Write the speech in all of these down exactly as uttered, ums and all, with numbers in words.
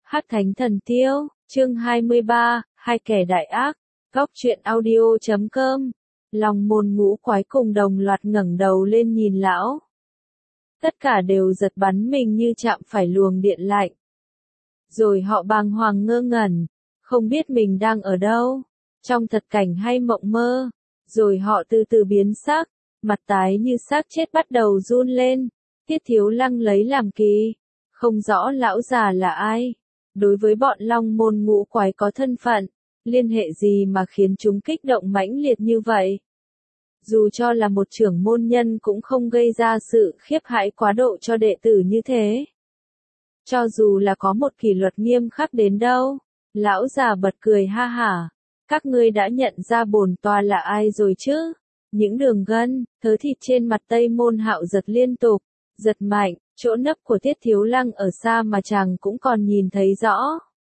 Hắc Thánh Thần Tiêu, chương hai mươi ba, hai kẻ đại ác, góc truyện audio chấm com. Long môn ngũ quái cùng đồng loạt ngẩng đầu lên nhìn lão. Tất cả đều giật bắn mình như chạm phải luồng điện lạnh. Rồi họ bàng hoàng ngơ ngẩn, không biết mình đang ở đâu, trong thật cảnh hay mộng mơ. Rồi họ từ từ biến sắc, mặt tái như xác chết bắt đầu run lên. Tiết Thiếu Lăng lấy làm kỳ, không rõ lão già là ai. Đối với bọn Long môn ngũ quái có thân phận, liên hệ gì mà khiến chúng kích động mãnh liệt như vậy? Dù cho là một trưởng môn nhân cũng không gây ra sự khiếp hãi quá độ cho đệ tử như thế. Cho dù là có một kỷ luật nghiêm khắc đến đâu, lão già bật cười ha hả. Các ngươi đã nhận ra bổn tòa là ai rồi chứ? Những đường gân, thớ thịt trên mặt Tây Môn Hạo giật liên tục, giật mạnh, chỗ nấp của Tiết Thiếu Lăng ở xa mà chàng cũng còn nhìn thấy rõ.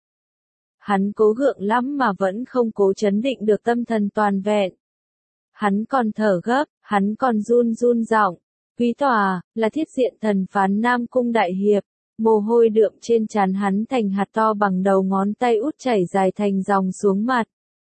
Hắn cố gượng lắm mà vẫn không cố chấn định được tâm thần toàn vẹn. Hắn còn thở gấp, hắn còn run run giọng. Quý tòa, là Thiết Diện Thần Phán Nam Cung Đại Hiệp. Mồ hôi đượm trên trán hắn thành hạt to bằng đầu ngón tay út chảy dài thành dòng xuống mặt.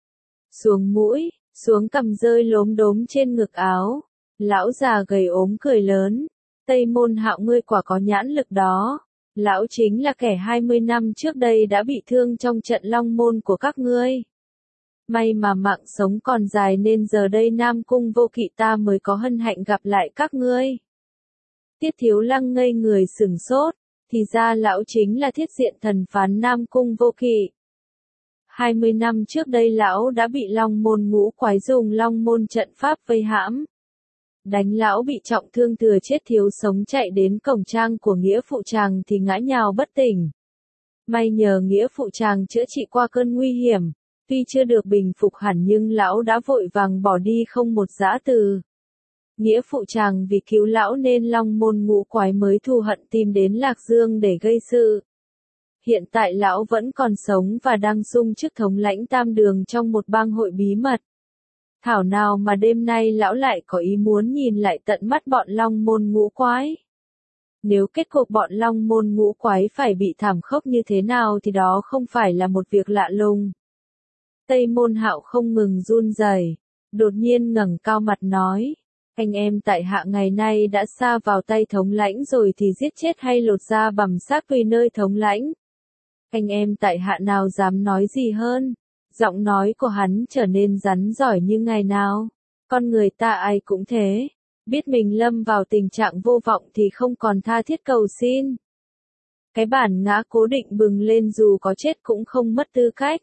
Xuống mũi, xuống cằm rơi lốm đốm trên ngực áo. Lão già gầy ốm cười lớn. Tây Môn Hạo ngươi quả có nhãn lực đó. Lão chính là kẻ hai mươi năm trước đây đã bị thương trong trận Long môn của các ngươi. May mà mạng sống còn dài nên giờ đây Nam Cung Vô Kỵ ta mới có hân hạnh gặp lại các ngươi. Tiết Thiếu Lăng ngây người sửng sốt, thì ra lão chính là Thiết Diện Thần Phán Nam Cung Vô Kỵ. hai mươi năm trước đây lão đã bị Long môn ngũ quái dùng Long môn trận pháp vây hãm. Đánh lão bị trọng thương thừa chết thiếu sống chạy đến cổng trang của nghĩa phụ chàng thì ngã nhào bất tỉnh. May nhờ nghĩa phụ chàng chữa trị qua cơn nguy hiểm, tuy chưa được bình phục hẳn nhưng lão đã vội vàng bỏ đi không một giã từ. Nghĩa phụ chàng vì cứu lão nên Long môn ngũ quái mới thù hận tìm đến Lạc Dương để gây sự. Hiện tại lão vẫn còn sống và đang sung chức thống lãnh tam đường trong một bang hội bí mật. Thảo nào mà đêm nay lão lại có ý muốn nhìn lại tận mắt bọn Long môn ngũ quái. Nếu kết cục bọn Long môn ngũ quái phải bị thảm khốc như thế nào thì đó không phải là một việc lạ lùng. Tây Môn Hạo không ngừng run rẩy, đột nhiên ngẩng cao mặt nói, anh em tại hạ ngày nay đã sa vào tay thống lãnh rồi thì giết chết hay lột da bằm xác tùy nơi thống lãnh. Anh em tại hạ nào dám nói gì hơn. Giọng nói của hắn trở nên rắn giỏi như ngày nào. Con người ta ai cũng thế. Biết mình lâm vào tình trạng vô vọng thì không còn tha thiết cầu xin. Cái bản ngã cố định bừng lên dù có chết cũng không mất tư cách.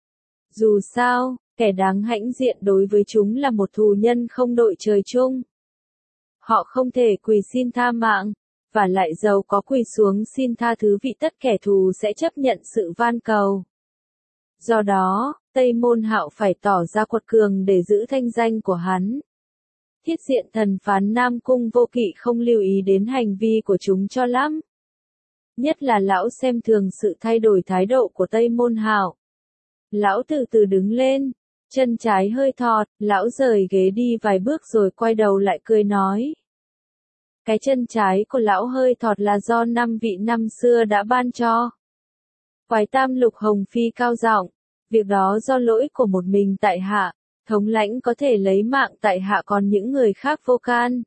Dù sao, kẻ đáng hãnh diện đối với chúng là một thù nhân không đội trời chung. Họ không thể quỳ xin tha mạng, và lại dầu có quỳ xuống xin tha thứ vì tất kẻ thù sẽ chấp nhận sự van cầu. Do đó, Tây Môn Hạo phải tỏ ra quật cường để giữ thanh danh của hắn. Thiết Diện Thần Phán Nam Cung Vô Kỵ không lưu ý đến hành vi của chúng cho lắm. Nhất là lão xem thường sự thay đổi thái độ của Tây Môn Hạo. Lão từ từ đứng lên, chân trái hơi thọt, lão rời ghế đi vài bước rồi quay đầu lại cười nói. Cái chân trái của lão hơi thọt là do năm vị năm xưa đã ban cho. Quái Tam Lục Hồng Phi cao giọng, việc đó do lỗi của một mình tại hạ, thống lãnh có thể lấy mạng tại hạ còn những người khác vô can.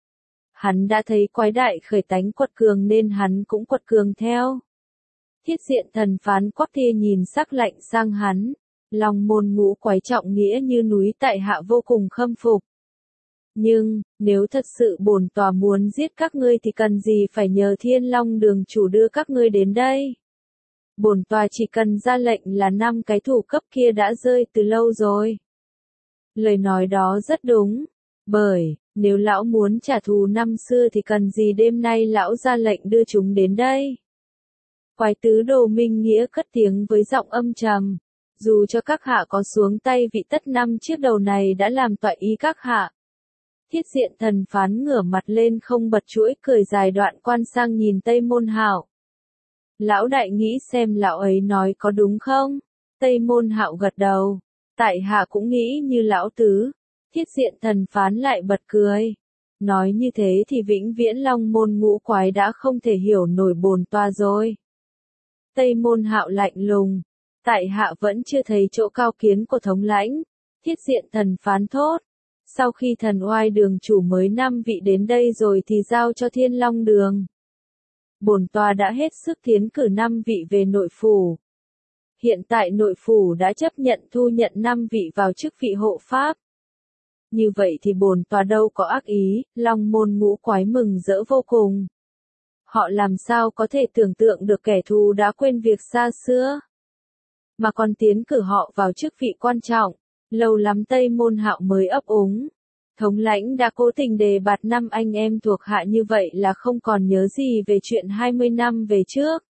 Hắn đã thấy quái đại khởi tánh quật cường nên hắn cũng quật cường theo. Thiết Diện Thần Phán quắc thia nhìn sắc lạnh sang hắn, Long môn ngũ quái trọng nghĩa như núi tại hạ vô cùng khâm phục. Nhưng, nếu thật sự bổn tòa muốn giết các ngươi thì cần gì phải nhờ Thiên Long đường chủ đưa các ngươi đến đây. Bổn tòa chỉ cần ra lệnh là năm cái thủ cấp kia đã rơi từ lâu rồi. Lời nói đó rất đúng, bởi, nếu lão muốn trả thù năm xưa thì cần gì đêm nay lão ra lệnh đưa chúng đến đây. Quái tứ đồ Minh Nghĩa cất tiếng với giọng âm trầm, dù cho các hạ có xuống tay vị tất năm chiếc đầu này đã làm toại ý các hạ. Thiết Diện Thần Phán ngửa mặt lên không bật chuỗi cười dài đoạn quan sang nhìn Tây Môn Hạo. Lão đại nghĩ xem lão ấy nói có đúng không? Tây Môn Hạo gật đầu. Tại hạ cũng nghĩ như lão tứ. Thiết Diện Thần Phán lại bật cười. Nói như thế thì vĩnh viễn Long môn ngũ quái đã không thể hiểu nổi bồn toa rồi. Tây Môn Hạo lạnh lùng. Tại hạ vẫn chưa thấy chỗ cao kiến của thống lãnh. Thiết diện thần phán thốt. Sau khi thần oai đường chủ mới năm vị đến đây rồi thì giao cho Thiên Long đường. Bổn tòa đã hết sức tiến cử năm vị về nội phủ. Hiện tại nội phủ đã chấp nhận thu nhận năm vị vào chức vị hộ pháp. Như vậy thì bổn tòa đâu có ác ý, Long Môn ngũ quái mừng rỡ vô cùng. Họ làm sao có thể tưởng tượng được kẻ thù đã quên việc xa xưa, mà còn tiến cử họ vào chức vị quan trọng. Lâu lắm Tây Môn Hạo mới ấp úng. Thống lãnh đã cố tình đề bạt năm anh em thuộc hạ như vậy là không còn nhớ gì về chuyện hai mươi năm về trước.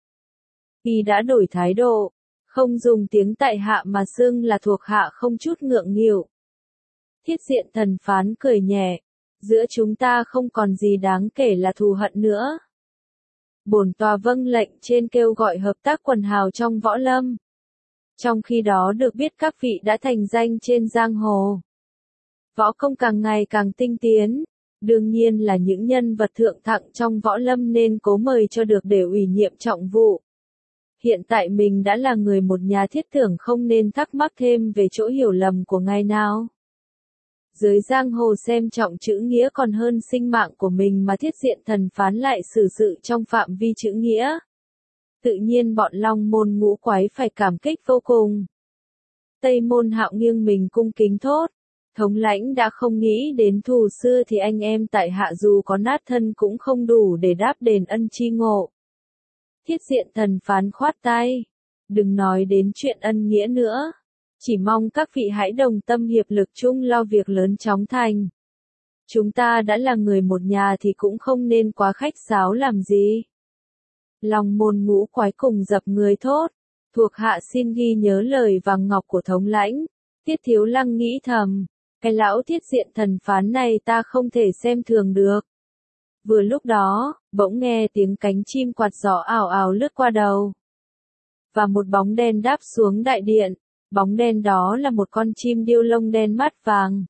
Y đã đổi thái độ, không dùng tiếng tại hạ mà xưng là thuộc hạ không chút ngượng nghịu. Thiết diện thần phán cười nhẹ, giữa chúng ta không còn gì đáng kể là thù hận nữa. Bổn tòa vâng lệnh trên kêu gọi hợp tác quần hào trong võ lâm. Trong khi đó được biết các vị đã thành danh trên giang hồ. Võ công càng ngày càng tinh tiến, đương nhiên là những nhân vật thượng thặng trong võ lâm nên cố mời cho được để ủy nhiệm trọng vụ. Hiện tại mình đã là người một nhà thiết tưởng không nên thắc mắc thêm về chỗ hiểu lầm của ngài nào. Dưới giang hồ xem trọng chữ nghĩa còn hơn sinh mạng của mình mà thiết diện thần phán lại xử sự trong phạm vi chữ nghĩa. Tự nhiên bọn Long Môn ngũ quái phải cảm kích vô cùng. Tây Môn Hạo nghiêng mình cung kính thốt. Thống lãnh đã không nghĩ đến thù xưa thì anh em tại hạ dù có nát thân cũng không đủ để đáp đền ân chi ngộ. Thiết diện thần phán khoát tay. Đừng nói đến chuyện ân nghĩa nữa. Chỉ mong các vị hãy đồng tâm hiệp lực chung lo việc lớn chóng thành. Chúng ta đã là người một nhà thì cũng không nên quá khách sáo làm gì. Long Môn ngũ quái cùng dập người thốt. Thuộc hạ xin ghi nhớ lời vàng ngọc của thống lãnh. Tiết Thiếu Lăng nghĩ thầm. Cái lão thiết diện thần phán này ta không thể xem thường được. Vừa lúc đó, bỗng nghe tiếng cánh chim quạt gió ảo ảo lướt qua đầu. Và một bóng đen đáp xuống đại điện. Bóng đen đó là một con chim điêu lông đen mắt vàng.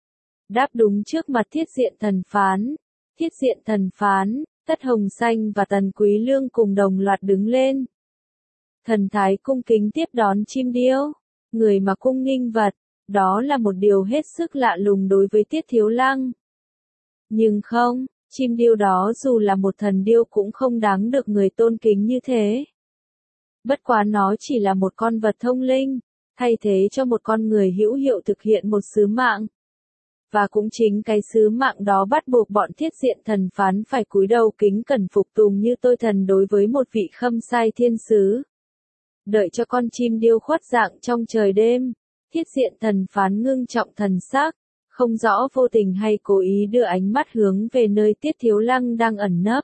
Đáp đúng trước mặt thiết diện thần phán. Thiết diện thần phán, Tất Hồng Xanh và Tần Quý Lương cùng đồng loạt đứng lên. Thần thái cung kính tiếp đón chim điêu. Người mà cung nghinh vật. Đó là một điều hết sức lạ lùng đối với Tiết Thiếu Lăng. Nhưng không, chim điêu đó dù là một thần điêu cũng không đáng được người tôn kính như thế. Bất quá nó chỉ là một con vật thông linh, thay thế cho một con người hữu hiệu thực hiện một sứ mạng. Và cũng chính cái sứ mạng đó bắt buộc bọn thiết diện thần phán phải cúi đầu kính cẩn phục tùng như tôi thần đối với một vị khâm sai thiên sứ. Đợi cho con chim điêu khuất dạng trong trời đêm. Thiết diện thần phán ngưng trọng thần sắc, không rõ vô tình hay cố ý đưa ánh mắt hướng về nơi Tiết Thiếu Lăng đang ẩn nấp.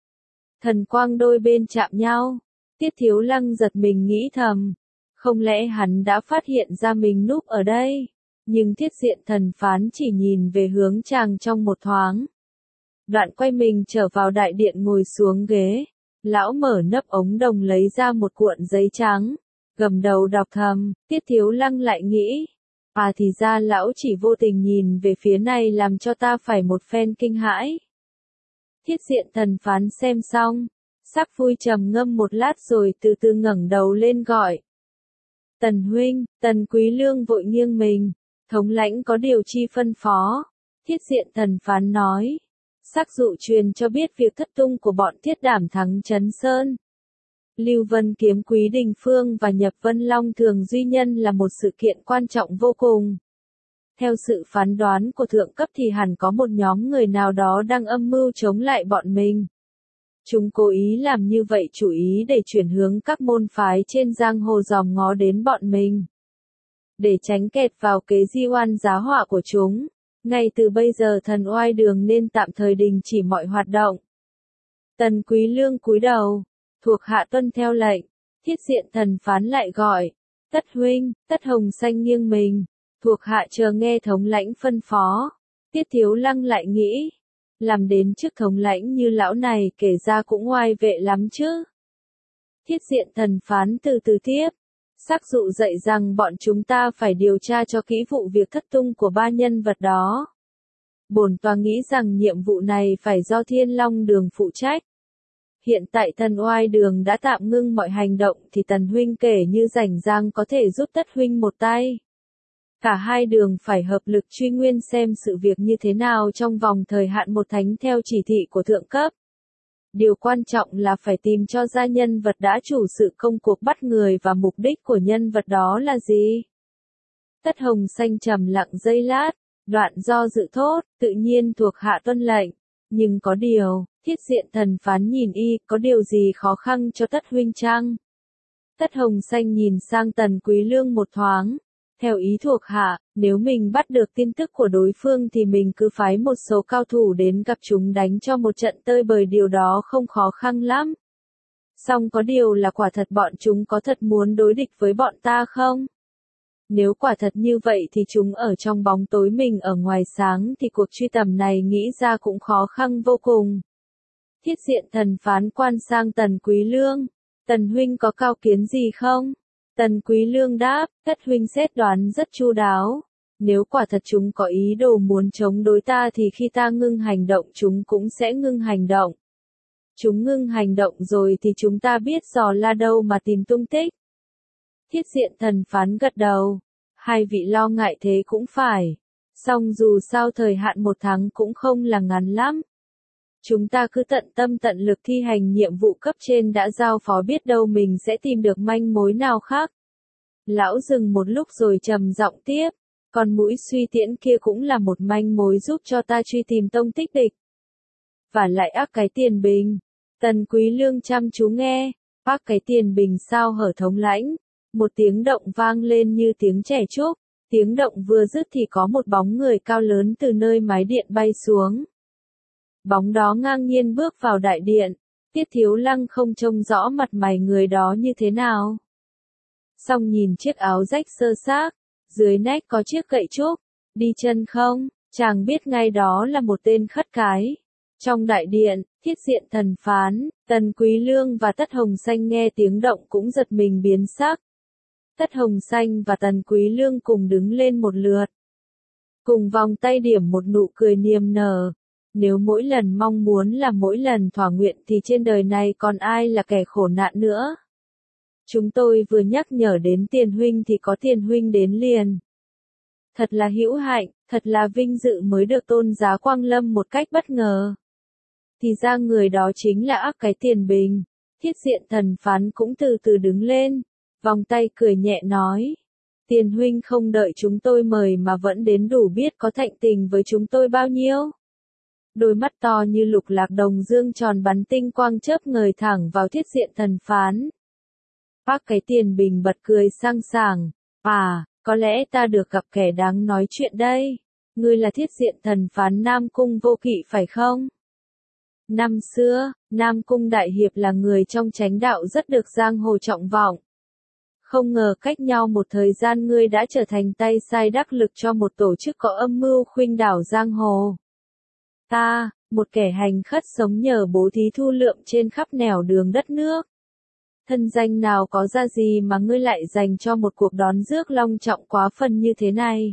Thần quang đôi bên chạm nhau, Tiết Thiếu Lăng giật mình nghĩ thầm, không lẽ hắn đã phát hiện ra mình núp ở đây, nhưng thiết diện thần phán chỉ nhìn về hướng chàng trong một thoáng. Đoạn quay mình trở vào đại điện ngồi xuống ghế, lão mở nắp ống đồng lấy ra một cuộn giấy trắng. Gầm đầu đọc thầm, Tiết Thiếu Lăng lại nghĩ. À thì ra lão chỉ vô tình nhìn về phía này làm cho ta phải một phen kinh hãi. Thiết diện thần phán xem xong, sắc vui trầm ngâm một lát rồi từ từ ngẩng đầu lên gọi. Tần huynh, Tần Quý Lương vội nghiêng mình, thống lãnh có điều chi phân phó. Thiết diện thần phán nói. Sắc dụ truyền cho biết việc thất tung của bọn Thiết Đảm thắng Trấn Sơn. Lưu Vân Kiếm Quý Đình Phương và Nhập Vân Long Thường Duy Nhân là một sự kiện quan trọng vô cùng. Theo sự phán đoán của thượng cấp thì hẳn có một nhóm người nào đó đang âm mưu chống lại bọn mình. Chúng cố ý làm như vậy chủ ý để chuyển hướng các môn phái trên giang hồ dòm ngó đến bọn mình. Để tránh kẹt vào kế di oan giá họa của chúng, ngay từ bây giờ thần oai đường nên tạm thời đình chỉ mọi hoạt động. Tần Quý Lương cúi đầu. Thuộc hạ tuân theo lệnh, thiết diện thần phán lại gọi, Tất huynh, Tất Hồng Xanh nghiêng mình, thuộc hạ chờ nghe thống lãnh phân phó. Tiết Thiếu Lăng lại nghĩ, làm đến trước thống lãnh như lão này kể ra cũng oai vệ lắm chứ. Thiết diện thần phán từ từ tiếp, sắc dụ dạy rằng bọn chúng ta phải điều tra cho kỹ vụ việc thất tung của ba nhân vật đó. Bổn tòa nghĩ rằng nhiệm vụ này phải do Thiên Long Đường phụ trách. Hiện tại Tần Oai Đường đã tạm ngưng mọi hành động thì Tần huynh kể như rảnh rang có thể giúp Tất huynh một tay. Cả hai đường phải hợp lực truy nguyên xem sự việc như thế nào trong vòng thời hạn một tháng theo chỉ thị của thượng cấp. Điều quan trọng là phải tìm cho ra nhân vật đã chủ sự công cuộc bắt người và mục đích của nhân vật đó là gì. Tất Hồng Xanh trầm lặng giây lát, đoạn do dự thốt, tự nhiên thuộc hạ tuân lệnh. Nhưng có điều, Thiết Diện Thần Phán nhìn y, có điều gì khó khăn cho Tất huynh chăng? Tất Hồng Xanh nhìn sang Tần Quý Lương một thoáng. Theo ý thuộc hạ, nếu mình bắt được tin tức của đối phương thì mình cứ phái một số cao thủ đến gặp chúng đánh cho một trận tơi bời, điều đó không khó khăn lắm. Song có điều là quả thật bọn chúng có thật muốn đối địch với bọn ta không? Nếu quả thật như vậy thì chúng ở trong bóng tối, mình ở ngoài sáng thì cuộc truy tầm này nghĩ ra cũng khó khăn vô cùng. Thiết Diện Thần Phán quan sang Tần Quý Lương. Tần huynh có cao kiến gì không? Tần Quý Lương đáp, Tất huynh xét đoán rất chu đáo. Nếu quả thật chúng có ý đồ muốn chống đối ta thì khi ta ngưng hành động chúng cũng sẽ ngưng hành động. Chúng ngưng hành động rồi thì chúng ta biết dò la đâu mà tìm tung tích. Thiết Diện Thần Phán gật đầu. Hai vị lo ngại thế cũng phải. Song dù sao thời hạn một tháng cũng không là ngắn lắm. Chúng ta cứ tận tâm tận lực thi hành nhiệm vụ cấp trên đã giao phó, biết đâu mình sẽ tìm được manh mối nào khác. Lão dừng một lúc rồi trầm giọng tiếp. Còn mũi suy tiễn kia cũng là một manh mối giúp cho ta truy tìm tông tích địch. Và lại ác cái tiền bình. Tần Quý Lương chăm chú nghe. Ác cái tiền bình sao hở thống lãnh. Một tiếng động vang lên như tiếng trẻ trúc. Tiếng động vừa dứt thì có một bóng người cao lớn từ nơi mái điện bay xuống. Bóng đó ngang nhiên bước vào đại điện. Tiết Thiếu Lăng không trông rõ mặt mày người đó như thế nào. Song nhìn chiếc áo rách sơ xác, dưới nách có chiếc gậy trúc, đi chân không, chàng biết ngay đó là một tên khất cái. Trong đại điện, Thiết Diện Thần Phán, Tần Quý Lương và Tất Hồng Xanh nghe tiếng động cũng giật mình biến sắc. Tất Hồng Xanh và Tần Quý Lương cùng đứng lên một lượt. Cùng vòng tay điểm một nụ cười niềm nở. Nếu mỗi lần mong muốn là mỗi lần thỏa nguyện thì trên đời này còn ai là kẻ khổ nạn nữa. Chúng tôi vừa nhắc nhở đến Tiền huynh thì có Tiền huynh đến liền. Thật là hữu hạnh, thật là vinh dự mới được tôn giá quang lâm một cách bất ngờ. Thì ra người đó chính là ác cái Tiền Bình. Thiết Diện Thần Phán cũng từ từ đứng lên, vòng tay cười nhẹ nói. Tiền huynh không đợi chúng tôi mời mà vẫn đến, đủ biết có thạnh tình với chúng tôi bao nhiêu. Đôi mắt to như lục lạc đồng dương tròn bắn tinh quang chớp ngời thẳng vào Thiết Diện Thần Phán. Bác cái Tiền Bình bật cười sang sảng. À, có lẽ ta được gặp kẻ đáng nói chuyện đây. Ngươi là Thiết Diện Thần Phán Nam Cung Vô Kỵ phải không? Năm xưa, Nam Cung Đại Hiệp là người trong chánh đạo rất được giang hồ trọng vọng. Không ngờ cách nhau một thời gian ngươi đã trở thành tay sai đắc lực cho một tổ chức có âm mưu khuynh đảo giang hồ. Ta, một kẻ hành khất sống nhờ bố thí thu lượm trên khắp nẻo đường đất nước. Thân danh nào có ra gì mà ngươi lại dành cho một cuộc đón rước long trọng quá phần như thế này.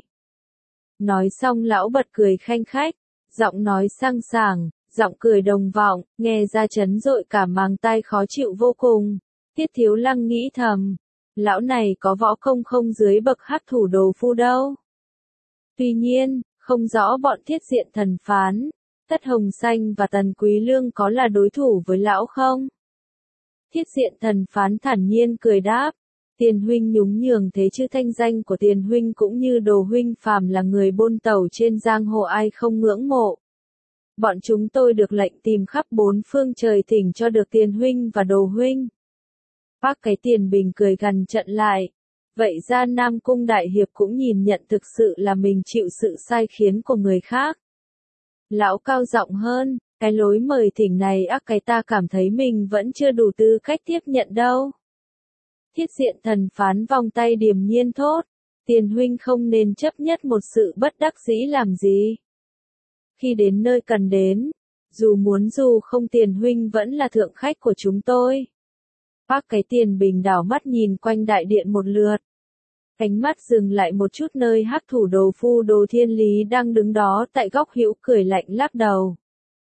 Nói xong lão bật cười khanh khách, giọng nói sang sảng, giọng cười đồng vọng, nghe ra chấn rội cả màng tai khó chịu vô cùng. Tiết Thiếu Lăng nghĩ thầm, lão này có võ công không dưới bậc hắc thủ đồ phu đâu. Tuy nhiên, không rõ bọn Thiết Diện Thần Phán, Tất Hồng Xanh và Tần Quý Lương có là đối thủ với lão không? Thiết Diện Thần Phán thản nhiên cười đáp, Tiền huynh nhúng nhường thế chứ thanh danh của Tiền huynh cũng như Đồ huynh phàm là người bôn tàu trên giang hồ ai không ngưỡng mộ. Bọn chúng tôi được lệnh tìm khắp bốn phương trời thỉnh cho được Tiền huynh và Đồ huynh. Bác cái Tiền Bình cười gằn trận lại. Vậy ra Nam Cung Đại Hiệp cũng nhìn nhận thực sự là mình chịu sự sai khiến của người khác. Lão cao giọng hơn, cái lối mời thỉnh này ác cái ta cảm thấy mình vẫn chưa đủ tư cách tiếp nhận đâu. Thiết Diện Thần Phán vòng tay điềm nhiên thốt, Tiền huynh không nên chấp nhất một sự bất đắc dĩ làm gì. Khi đến nơi cần đến, dù muốn dù không Tiền huynh vẫn là thượng khách của chúng tôi. Bác cái Tiền Bình đảo mắt nhìn quanh đại điện một lượt. Ánh mắt dừng lại một chút nơi hắc thủ đồ phu Đồ Thiên Lý đang đứng đó tại góc hữu cười lạnh lắc đầu.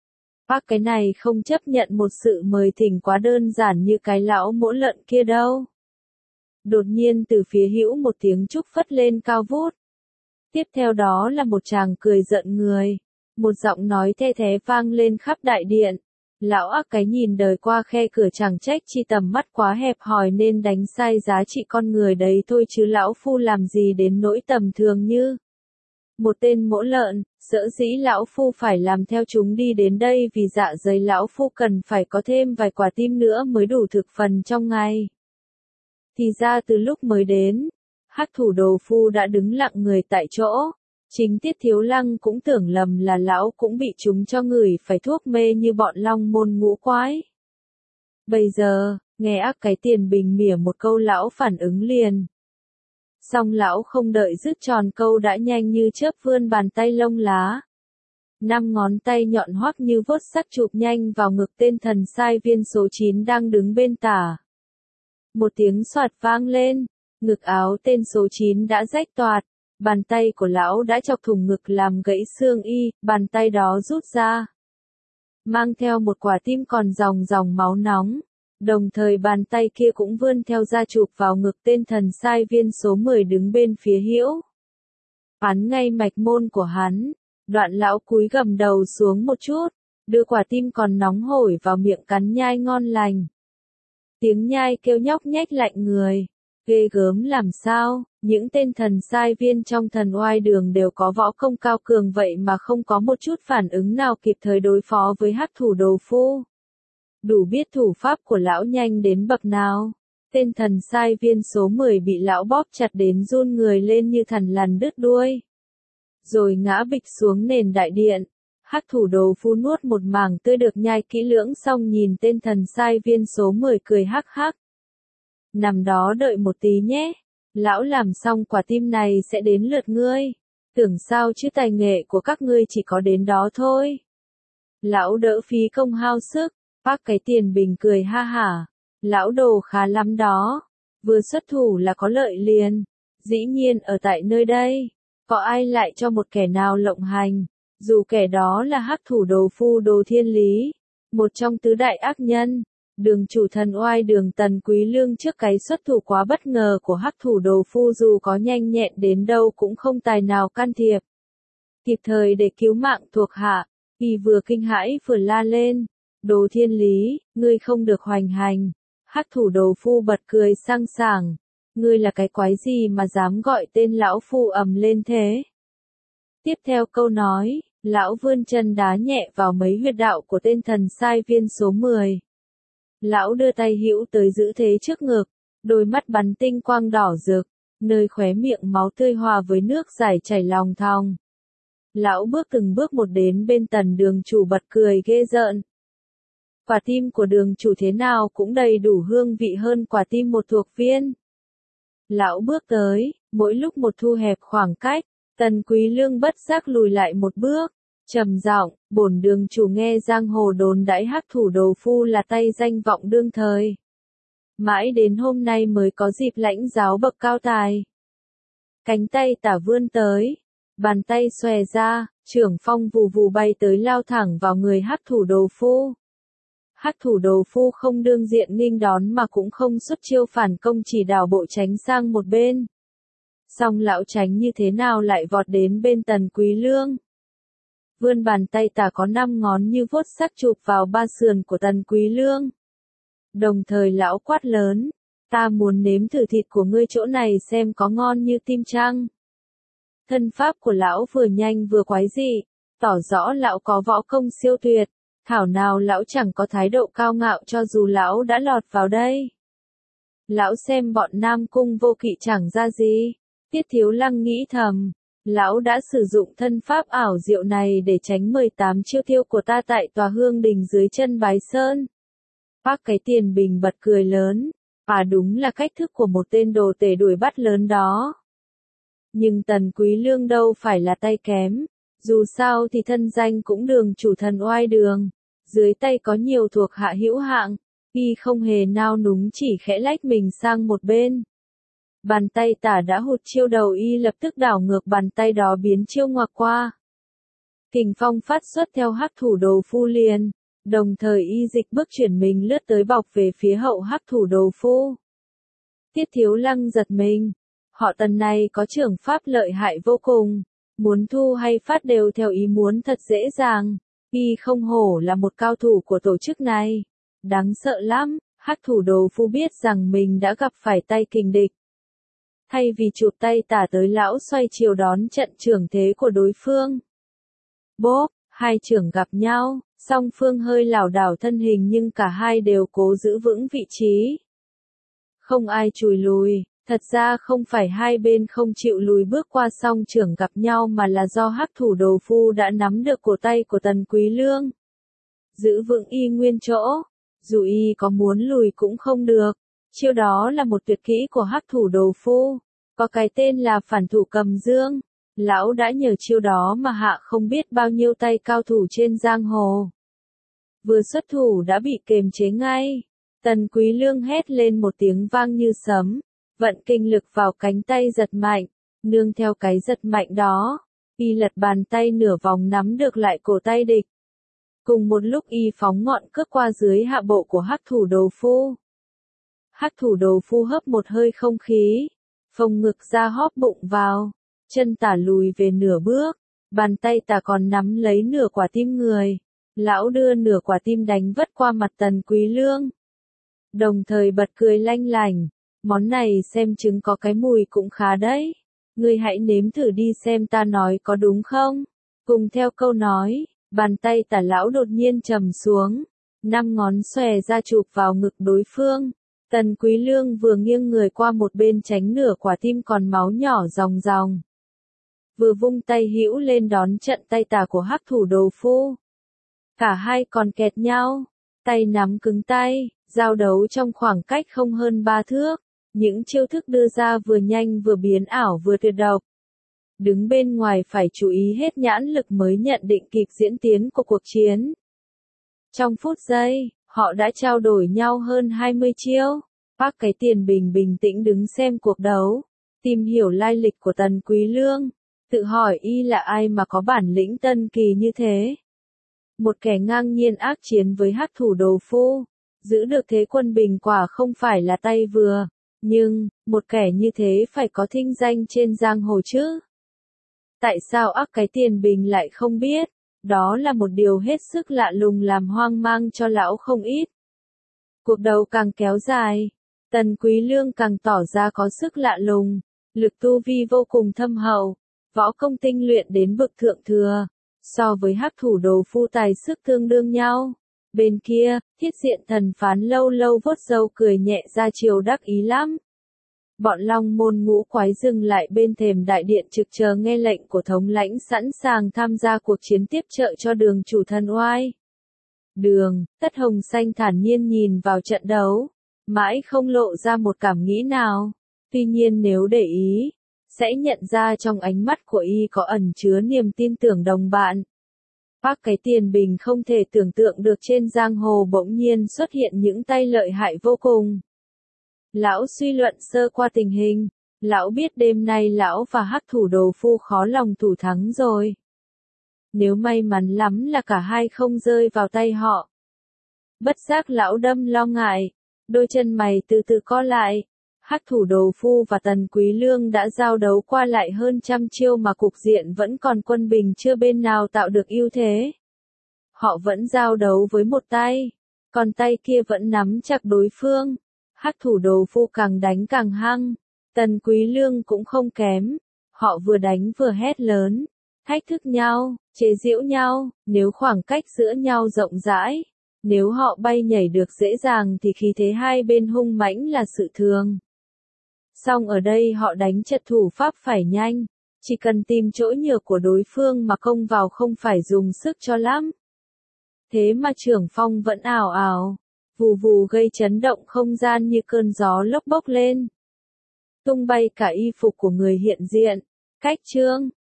Bác cái này không chấp nhận một sự mời thỉnh quá đơn giản như cái lão mỗ lợn kia đâu. Đột nhiên từ phía hữu một tiếng trúc phất lên cao vút. Tiếp theo đó là một tràng cười giận người. Một giọng nói the thé vang lên khắp đại điện. Lão ác cái nhìn đời qua khe cửa chẳng trách chi tầm mắt quá hẹp hòi nên đánh sai giá trị con người đấy thôi chứ lão phu làm gì đến nỗi tầm thường như một tên mỗ lợn. Dỡ dĩ lão phu phải làm theo chúng đi đến đây vì dạ dày lão phu cần phải có thêm vài quả tim nữa mới đủ thực phần trong ngày. Thì ra từ lúc mới đến, Hắc thủ đồ phu đã đứng lặng người tại chỗ. Chính Tiết Thiếu Lăng cũng tưởng lầm là lão cũng bị chúng cho ngửi phải thuốc mê như bọn long môn ngũ quái. Bây giờ, nghe ác cái Tiền Bình mỉa một câu lão phản ứng liền. Xong lão không đợi dứt tròn câu đã nhanh như chớp vươn bàn tay lông lá. Năm ngón tay nhọn hoắt như vuốt sắc chụp nhanh vào ngực tên thần sai viên số chín đang đứng bên tả. Một tiếng xoạt vang lên, ngực áo tên số chín đã rách toạc, bàn tay của lão đã chọc thủng ngực làm gãy xương y, bàn tay đó rút ra. Mang theo một quả tim còn dòng dòng máu nóng, đồng thời bàn tay kia cũng vươn theo ra chụp vào ngực tên thần sai viên số mười đứng bên phía hữu. Bắn ngay mạch môn của hắn, đoạn lão cúi gầm đầu xuống một chút, đưa quả tim còn nóng hổi vào miệng cắn nhai ngon lành. Tiếng nhai kêu nhóc nhách lạnh người, ghê gớm làm sao, những tên thần sai viên trong thần oai đường đều có võ công cao cường vậy mà không có một chút phản ứng nào kịp thời đối phó với Hắc thủ đồ phu. Đủ biết thủ pháp của lão nhanh đến bậc nào. Tên thần sai viên số mười bị lão bóp chặt đến run người lên như thằn lằn đứt đuôi. Rồi ngã bịch xuống nền đại điện. Hắc thủ đồ phu nuốt một mảng tươi được nhai kỹ lưỡng xong nhìn tên thần sai viên số mười cười hắc hắc. Nằm đó đợi một tí nhé. Lão làm xong quả tim này sẽ đến lượt ngươi. Tưởng sao chứ tài nghệ của các ngươi chỉ có đến đó thôi. Lão đỡ phí công hao sức. Bác cái Tiền Bình cười ha hả. Lão đồ khá lắm đó. Vừa xuất thủ là có lợi liền. Dĩ nhiên ở tại nơi đây, có ai lại cho một kẻ nào lộng hành. Dù kẻ đó là Hắc thủ đồ phu Đồ Thiên Lý, một trong tứ đại ác nhân. Đường chủ thần oai đường Tần Quý Lương trước cái xuất thủ quá bất ngờ của Hắc thủ đồ phu dù có nhanh nhẹn đến đâu cũng không tài nào can thiệp. Kịp thời để cứu mạng thuộc hạ, y vừa kinh hãi vừa la lên. Đồ Thiên Lý, ngươi không được hoành hành. Hắc thủ đồ phu bật cười sang sảng. Ngươi là cái quái gì mà dám gọi tên lão phu ầm lên thế? Tiếp theo câu nói, lão vươn chân đá nhẹ vào mấy huyệt đạo của tên thần sai viên số mười. Lão đưa tay hữu tới giữ thế trước ngực, đôi mắt bắn tinh quang đỏ rực, nơi khóe miệng máu tươi hòa với nước giải chảy lòng thòng. Lão bước từng bước một đến bên Tần đường chủ bật cười ghê rợn. Quả tim của đường chủ thế nào cũng đầy đủ hương vị hơn quả tim một thuộc viên. Lão bước tới, mỗi lúc một thu hẹp khoảng cách, Tần Quý Lương bất giác lùi lại một bước, trầm giọng, bổn đường chủ nghe giang hồ đồn đãi Hắc thủ đồ phu là tay danh vọng đương thời. Mãi đến hôm nay mới có dịp lãnh giáo bậc cao tài. Cánh tay tả vươn tới, bàn tay xòe ra, trưởng phong vù vù bay tới lao thẳng vào người Hắc thủ đồ phu. Hắc thủ đồ phu không đương diện nghênh đón mà cũng không xuất chiêu phản công, chỉ đảo bộ tránh sang một bên. Song lão tránh như thế nào lại vọt đến bên Tần Quý Lương. Vươn bàn tay tả có năm ngón như vuốt sắc chụp vào ba sườn của Tần Quý Lương. Đồng thời lão quát lớn, ta muốn nếm thử thịt của ngươi chỗ này xem có ngon như tim chăng. Thân pháp của lão vừa nhanh vừa quái dị, tỏ rõ lão có võ công siêu tuyệt. Thảo nào lão chẳng có thái độ cao ngạo cho dù lão đã lọt vào đây. Lão xem bọn Nam Cung Vô Kỵ chẳng ra gì. Tiết Thiếu Lăng nghĩ thầm, lão đã sử dụng thân pháp ảo diệu này để tránh mười tám chiêu tiêu của ta tại tòa hương đình dưới chân Bái Sơn. Bác cái Tiền Bình bật cười lớn, à đúng là cách thức của một tên đồ tể đuổi bắt lớn đó. Nhưng Tần Quý Lương đâu phải là tay kém, dù sao thì thân danh cũng đường chủ thần oai đường. Dưới tay có nhiều thuộc hạ hữu hạng, y không hề nao núng chỉ khẽ lách mình sang một bên. Bàn tay tả đã hụt chiêu đầu y lập tức đảo ngược bàn tay đó biến chiêu ngoặc qua. Kình phong phát xuất theo Hắc thủ đồ phu liền, Đồng thời y dịch bước chuyển mình lướt tới bọc về phía hậu hắc thủ đồ phu. Tiết Thiếu Lăng giật mình. Họ Tần này có trưởng pháp lợi hại vô cùng. Muốn thu hay phát đều theo ý muốn thật dễ dàng. Y không hổ là một cao thủ của tổ chức này. Đáng sợ lắm. Hắc thủ đồ phu biết rằng mình đã gặp phải tay kình địch. Thay vì chụp tay tả tới lão xoay chiều đón trận trưởng thế của đối phương. Bốp, hai trưởng gặp nhau, song phương hơi lảo đảo thân hình nhưng cả hai đều cố giữ vững vị trí. Không ai chùi lùi, thật ra không phải hai bên không chịu lùi bước qua song trưởng gặp nhau mà là do hắc thủ đồ phu đã nắm được cổ tay của Tần Quý Lương. Giữ vững y nguyên chỗ, dù y có muốn lùi cũng không được. Chiêu đó là một tuyệt kỹ của hắc thủ đồ phu, có cái tên là phản thủ cầm dương. Lão đã nhờ chiêu đó mà hạ không biết bao nhiêu tay cao thủ trên giang hồ. Vừa xuất thủ đã bị kềm chế ngay. Tần Quý Lương hét lên một tiếng vang như sấm, vận kinh lực vào cánh tay giật mạnh, nương theo cái giật mạnh đó, y lật bàn tay nửa vòng nắm được lại cổ tay địch. Cùng một lúc y phóng ngọn cước qua dưới hạ bộ của hắc thủ đồ phu. Hắc thủ đồ phu hấp một hơi không khí, phồng ngực ra hóp bụng vào, chân tả lùi về nửa bước, bàn tay tả còn nắm lấy nửa quả tim người. Lão đưa nửa quả tim đánh vất qua mặt Tần Quý Lương. Đồng thời bật cười lanh lảnh, món này xem chứng có cái mùi cũng khá đấy. Ngươi hãy nếm thử đi xem ta nói có đúng không? Cùng theo câu nói, bàn tay tả lão đột nhiên trầm xuống, năm ngón xòe ra chụp vào ngực đối phương. Tần Quý Lương vừa nghiêng người qua một bên tránh nửa quả tim còn máu nhỏ ròng ròng. Vừa vung tay hữu lên đón trận tay tả của hắc thủ đồ phu. Cả hai còn kẹt nhau, tay nắm cứng tay, giao đấu trong khoảng cách không hơn ba thước. Những chiêu thức đưa ra vừa nhanh vừa biến ảo vừa tuyệt độc. Đứng bên ngoài phải chú ý hết nhãn lực mới nhận định kịp diễn tiến của cuộc chiến. Trong phút giây, họ đã trao đổi nhau hơn hai mươi chiêu. Bác Cái Tiền bình bình tĩnh đứng xem cuộc đấu, tìm hiểu lai lịch của Tần Quý Lương, tự hỏi y là ai mà có bản lĩnh tân kỳ như thế. Một kẻ ngang nhiên ác chiến với hắc thủ đồ phu, giữ được thế quân bình quả không phải là tay vừa, nhưng, một kẻ như thế phải có thinh danh trên giang hồ chứ. Tại sao ác Cái Tiền bình lại không biết? Đó là một điều hết sức lạ lùng làm hoang mang cho lão không ít. Cuộc đấu càng kéo dài, Tần Quý Lương càng tỏ ra có sức lạ lùng, lực tu vi vô cùng thâm hậu, võ công tinh luyện đến bậc thượng thừa, so với hắc thủ đồ phu tài sức tương đương nhau. Bên kia, Thiết Diện Thần Phán lâu lâu vuốt râu cười nhẹ ra chiều đắc ý lắm. Bọn Long Môn ngũ quái dừng lại bên thềm đại điện trực chờ nghe lệnh của thống lãnh sẵn sàng tham gia cuộc chiến tiếp trợ cho Đường chủ thần oai. Đường, Tất Hồng Xanh thản nhiên nhìn vào trận đấu, mãi không lộ ra một cảm nghĩ nào. Tuy nhiên nếu để ý, sẽ nhận ra trong ánh mắt của y có ẩn chứa niềm tin tưởng đồng bạn. Bác Cái Tiền bình không thể tưởng tượng được trên giang hồ bỗng nhiên xuất hiện những tay lợi hại vô cùng. Lão suy luận sơ qua tình hình, lão biết đêm nay lão và hắc thủ đồ phu khó lòng thủ thắng rồi. Nếu may mắn lắm là cả hai không rơi vào tay họ. Bất giác lão đâm lo ngại, đôi chân mày từ từ co lại. Hắc thủ đồ phu và Tần Quý Lương đã giao đấu qua lại hơn trăm chiêu mà cục diện vẫn còn quân bình, chưa bên nào tạo được ưu thế. Họ vẫn giao đấu với một tay, còn tay kia vẫn nắm chặt đối phương. Hắc thủ đồ phu càng đánh càng hăng, Tần Quý Lương cũng không kém. Họ vừa đánh vừa hét lớn, thách thức nhau, chế giễu nhau. Nếu khoảng cách giữa nhau rộng rãi, nếu họ bay nhảy được dễ dàng thì khí thế hai bên hung mãnh là sự thường. Song ở đây họ đánh trận thủ pháp phải nhanh, chỉ cần tìm chỗ nhược của đối phương mà công vào, không phải dùng sức cho lắm. Thế mà trưởng phong vẫn ảo ảo, vù vù gây chấn động không gian như cơn gió lốc bốc lên. Tung bay cả y phục của người hiện diện, cách trương,